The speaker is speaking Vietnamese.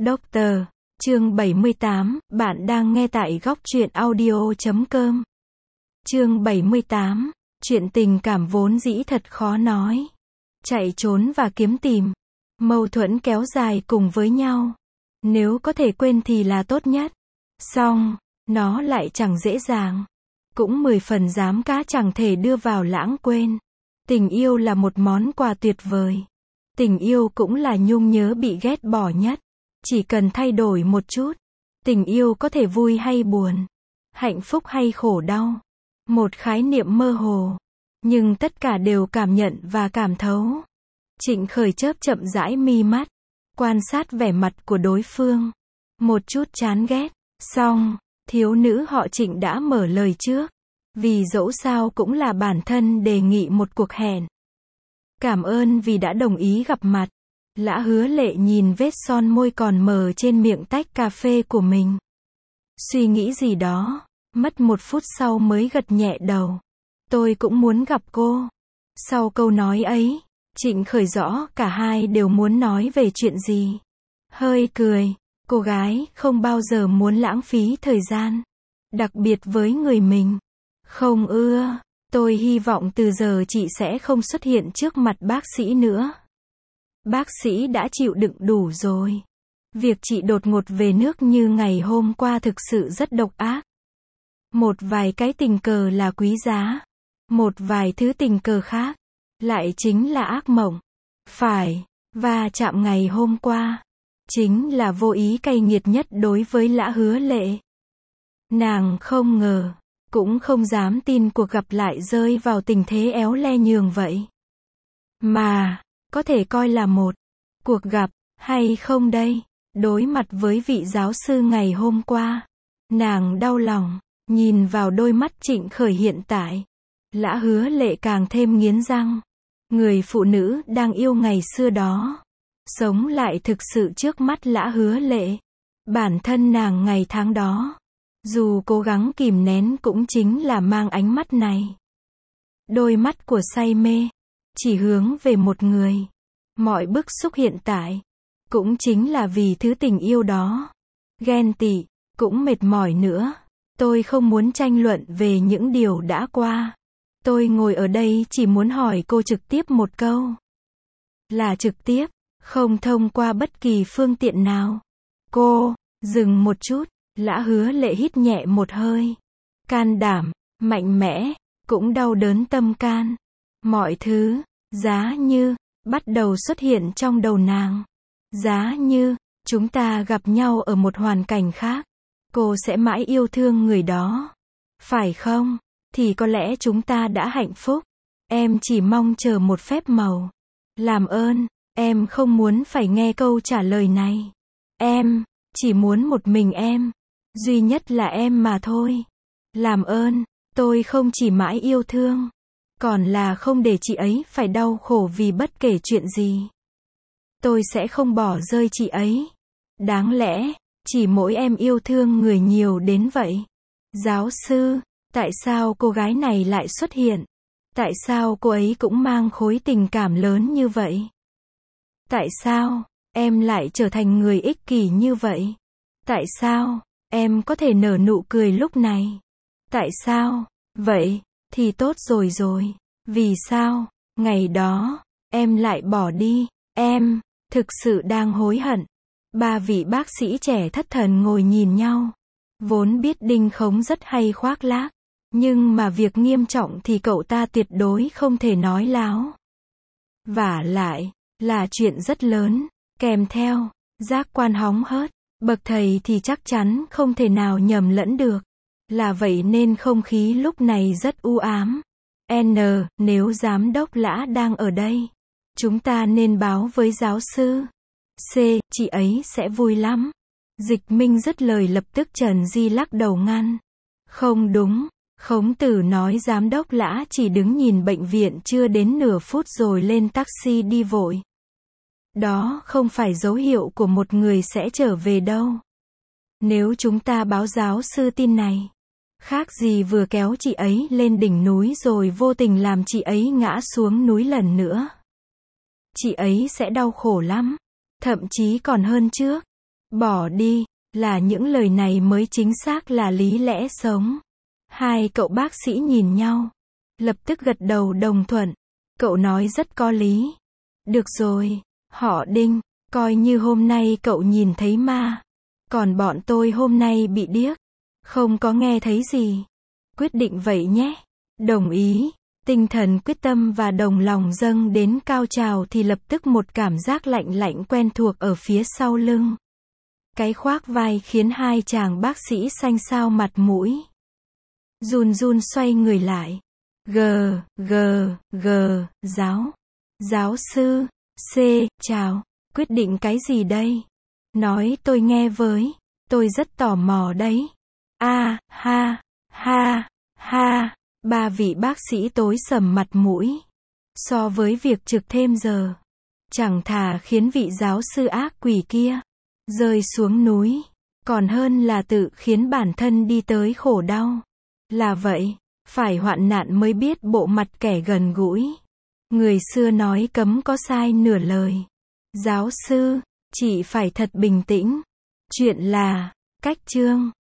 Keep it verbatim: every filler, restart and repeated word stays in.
Doctor, chương bảy mươi tám, bạn đang nghe tại góc truyện audio chấm com. Chương bảy mươi tám, chuyện tình cảm vốn dĩ thật khó nói. Chạy trốn và kiếm tìm. Mâu thuẫn kéo dài cùng với nhau. Nếu có thể quên thì là tốt nhất. Xong, nó lại chẳng dễ dàng. Cũng mười phần dám cá chẳng thể đưa vào lãng quên. Tình yêu là một món quà tuyệt vời. Tình yêu cũng là nhung nhớ bị ghét bỏ nhất. Chỉ cần thay đổi một chút. Tình yêu có thể vui hay buồn. Hạnh phúc hay khổ đau. Một khái niệm mơ hồ. Nhưng tất cả đều cảm nhận và cảm thấu. Trịnh Khởi chớp chậm rãi mi mắt. Quan sát vẻ mặt của đối phương. Một chút chán ghét. Xong, thiếu nữ họ Trịnh đã mở lời trước. Vì dẫu sao cũng là bản thân đề nghị một cuộc hẹn. Cảm ơn vì đã đồng ý gặp mặt. Lã Hứa Lệ nhìn vết son môi còn mờ trên miệng tách cà phê của mình. Suy nghĩ gì đó, mất một phút sau mới gật nhẹ đầu. Tôi cũng muốn gặp cô. Sau câu nói ấy, Trịnh Khởi rõ cả hai đều muốn nói về chuyện gì. Hơi cười, cô gái không bao giờ muốn lãng phí thời gian. Đặc biệt với người mình. Không ưa, tôi hy vọng từ giờ chị sẽ không xuất hiện trước mặt bác sĩ nữa. Bác sĩ đã chịu đựng đủ rồi. Việc chị đột ngột về nước như ngày hôm qua thực sự rất độc ác. Một vài cái tình cờ là quý giá. Một vài thứ tình cờ khác lại chính là ác mộng. Phải, và chạm ngày hôm qua chính là vô ý cay nghiệt nhất đối với Lã Hứa Lệ. Nàng không ngờ, cũng không dám tin cuộc gặp lại rơi vào tình thế éo le nhường vậy. Mà, có thể coi là một cuộc gặp, hay không đây? Đối mặt với vị giáo sư ngày hôm qua, nàng đau lòng, nhìn vào đôi mắt Trịnh Khởi hiện tại. Lã Hứa Lệ càng thêm nghiến răng. Người phụ nữ đang yêu ngày xưa đó, sống lại thực sự trước mắt Lã Hứa Lệ. Bản thân nàng ngày tháng đó, dù cố gắng kìm nén cũng chính là mang ánh mắt này. Đôi mắt của say mê, chỉ hướng về một người. Mọi bức xúc hiện tại, cũng chính là vì thứ tình yêu đó. Ghen tị, cũng mệt mỏi nữa. Tôi không muốn tranh luận về những điều đã qua. Tôi ngồi ở đây chỉ muốn hỏi cô trực tiếp một câu. Là trực tiếp, không thông qua bất kỳ phương tiện nào. Cô, dừng một chút, Lã Hứa Lệ hít nhẹ một hơi. Can đảm, mạnh mẽ, cũng đau đớn tâm can. Mọi thứ, giá như, bắt đầu xuất hiện trong đầu nàng. Giá như, chúng ta gặp nhau ở một hoàn cảnh khác. Cô sẽ mãi yêu thương người đó. Phải không? Thì có lẽ chúng ta đã hạnh phúc. Em chỉ mong chờ một phép màu. Làm ơn, em không muốn phải nghe câu trả lời này. Em, chỉ muốn một mình em. Duy nhất là em mà thôi. Làm ơn, tôi không chỉ mãi yêu thương. Còn là không để chị ấy phải đau khổ vì bất kể chuyện gì. Tôi sẽ không bỏ rơi chị ấy. Đáng lẽ, chỉ mỗi em yêu thương người nhiều đến vậy. Giáo sư, tại sao cô gái này lại xuất hiện? Tại sao cô ấy cũng mang khối tình cảm lớn như vậy? Tại sao, em lại trở thành người ích kỷ như vậy? Tại sao, em có thể nở nụ cười lúc này? Tại sao? Vậy, thì tốt rồi rồi. Vì sao, ngày đó, em lại bỏ đi? Em, thực sự đang hối hận. Ba vị bác sĩ trẻ thất thần ngồi nhìn nhau. Vốn biết Đinh Khống rất hay khoác lác. Nhưng mà việc nghiêm trọng thì cậu ta tuyệt đối không thể nói láo. Vả lại, là chuyện rất lớn, kèm theo, giác quan hóng hớt. Bậc thầy thì chắc chắn không thể nào nhầm lẫn được. Là vậy nên không khí lúc này rất u ám. N, nếu giám đốc Lã đang ở đây, chúng ta nên báo với giáo sư. C, chị ấy sẽ vui lắm. Dịch Minh dứt lời lập tức Trần Di lắc đầu ngăn. Không đúng, Khống Tử nói giám đốc Lã chỉ đứng nhìn bệnh viện chưa đến nửa phút rồi lên taxi đi vội. Đó không phải dấu hiệu của một người sẽ trở về đâu. Nếu chúng ta báo giáo sư tin này, khác gì vừa kéo chị ấy lên đỉnh núi rồi vô tình làm chị ấy ngã xuống núi lần nữa. Chị ấy sẽ đau khổ lắm, thậm chí còn hơn trước. bỏ đi, là những lời này mới chính xác là lý lẽ sống. Hai cậu bác sĩ nhìn nhau, lập tức gật đầu đồng thuận. Cậu nói rất có lý. Được rồi, họ Đinh, coi như hôm nay cậu nhìn thấy ma. Còn bọn tôi hôm nay bị điếc, không có nghe thấy gì. Quyết định vậy nhé. Đồng ý. Tinh thần quyết tâm và đồng lòng dâng đến cao trào thì lập tức một cảm giác lạnh lạnh quen thuộc ở phía sau lưng. Cái khoác vai khiến hai chàng bác sĩ xanh xao mặt mũi. Run run xoay người lại. Gờ, gờ, gờ, giáo. Giáo sư, C, chào. Quyết định cái gì đây? Nói tôi nghe với. Tôi rất tò mò đấy. A, ha, ha, ha. Ba vị bác sĩ tối sầm mặt mũi. So với việc trực thêm giờ, chẳng thà khiến vị giáo sư ác quỷ kia rơi xuống núi, còn hơn là tự khiến bản thân đi tới khổ đau. Là vậy, phải hoạn nạn mới biết bộ mặt kẻ gần gũi. Người xưa nói cấm có sai nửa lời. Giáo sư, chị phải thật bình tĩnh. Chuyện là, cách chương